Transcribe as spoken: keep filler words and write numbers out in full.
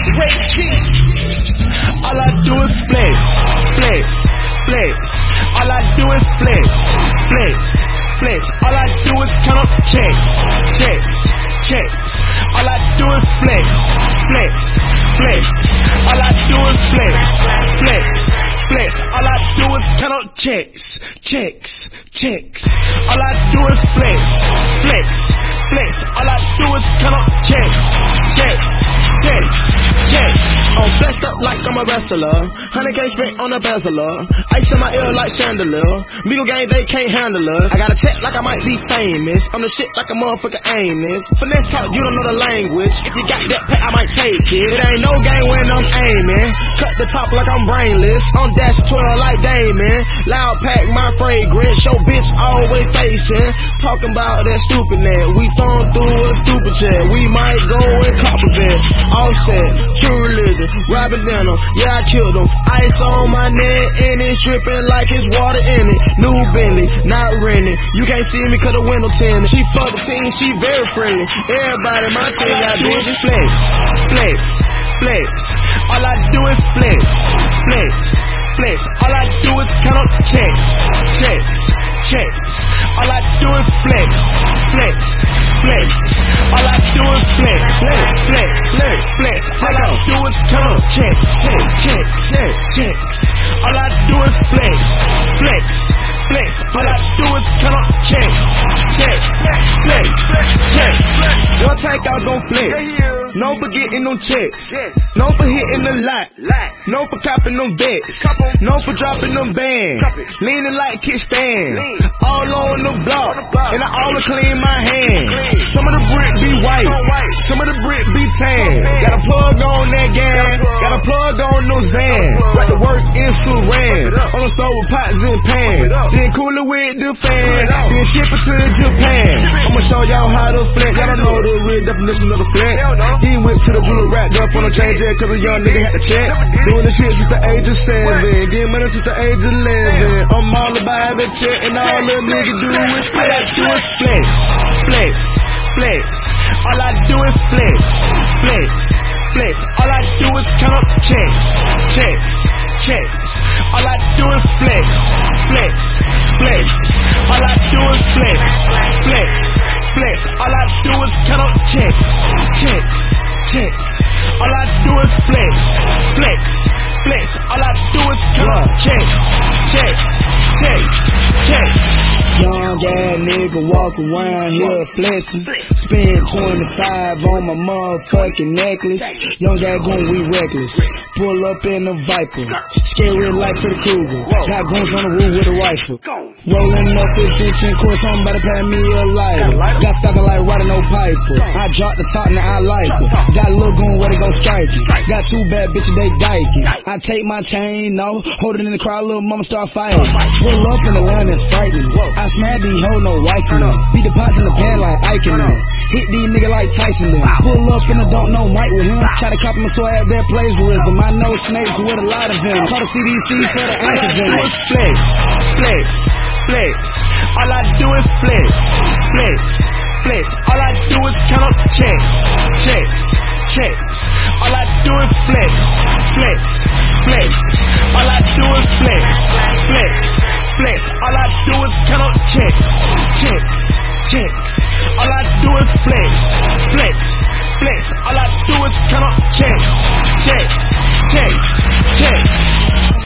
Ray G. All I do is flex, flex, flex. All I do is flex, flex, flex. All I do is count up checks, checks, checks. All I do is flex, flex, flex. All I do is flex, flex, flex. All I do is count up checks, checks, checks. All I do is flex, flex, flex. All I do is count up checks, checks, checks, checks. I'm blessed up like I'm a wrestler. one hundred K spent on a bezeler. Ice in my ear like chandelier. Migo gang, they can't handle us. I got a check like I might be famous. I'm the shit like a motherfucker Amos. Finesse talk, you don't know the language. If you got that pet, I might take it. It ain't no game when I'm aiming. Cut the top like I'm brainless. On dash twelve like Damon. Loud pack my fragrance. Show bitch always facing. Talking about that stupid net. We phone through a stupid jet. We might go and cop a vet. Offset, true religion. Robbing them, yeah, I killed them. Ice on my neck and it's dripping like it's water in it. New Bentley, not renting. You can't see me cause the window tinted. She fuck the team, she very friendly. Everybody my team got bitches. Flex, flex, flex. All I do is flex, flex, flex. All I do is count up checks, checks, checks. All I do is flex, flex, flex. All I do is flex, flex, flex, flex, flex. All I do is count up checks, check, check, check, checks. All I do is flex, flex, flex. All I do is count up checks, checks, checks, checks. One take out gon' flex. No for getting them checks. No for hitting the lot. No for copping them bets. No for dropping them bands. Leaning like kickstand. All on the block. And I all clean my hand. Some of the brick be white. Some of the brick be tan. Got a plug on that gas. Got a plug on no Zan. Like the work in Saran. On the stove with pots and pans. Then cool it with the fan. Then ship it to Japan. I'ma show y'all how to flex. Y'all don't know the real definition of the flex. He went to the blue racked up on a change there cause a young nigga had to check. Doing the shit since the age of seven. Getting money since the age of eleven. I'm all about having check and all the niggas do is flex. Do is flex, flex, flex. All I do is flex, flex, flex. All I do is count up checks, checks, checks. All I do is flex, flex, flex. All I do is flex, flex, flex. All I do is count up checks, checks, checks. All I do is flex, flex, flex. All I do is count up checks, checks, checks, checks. Young ass nigga walk around here flexing. Spend twenty-five on my motherfucking necklace. Young ass goon, we reckless. Pull up in a Viper. Scary like Freddy Krueger. Got guns on the roof with a rifle. Rolling up extension cord, somebody pay me a lighter. Got fucking like riding no piper. I drop the top, now I like it. Got a little goon where they gon' strike it. Got two bad bitches, they diking. I take my chain off, hold it in the crowd, little mama start fighting. Pull up in the line that's frightening. I smack these hoes, no wife in them. Beat the pots in the pan like Ike in them. Hit these niggas like Tyson them. Pull up and I don't know Mike with him. Try to copy me so I have their plagiarism. I know snakes with a lot of them. Call the C D C for the antivenom. Flex, flex, flex. All I do is flex, flex, flex. All I do is count up checks, checks, checks. All I do is flex, flex, flex. All I do is flex,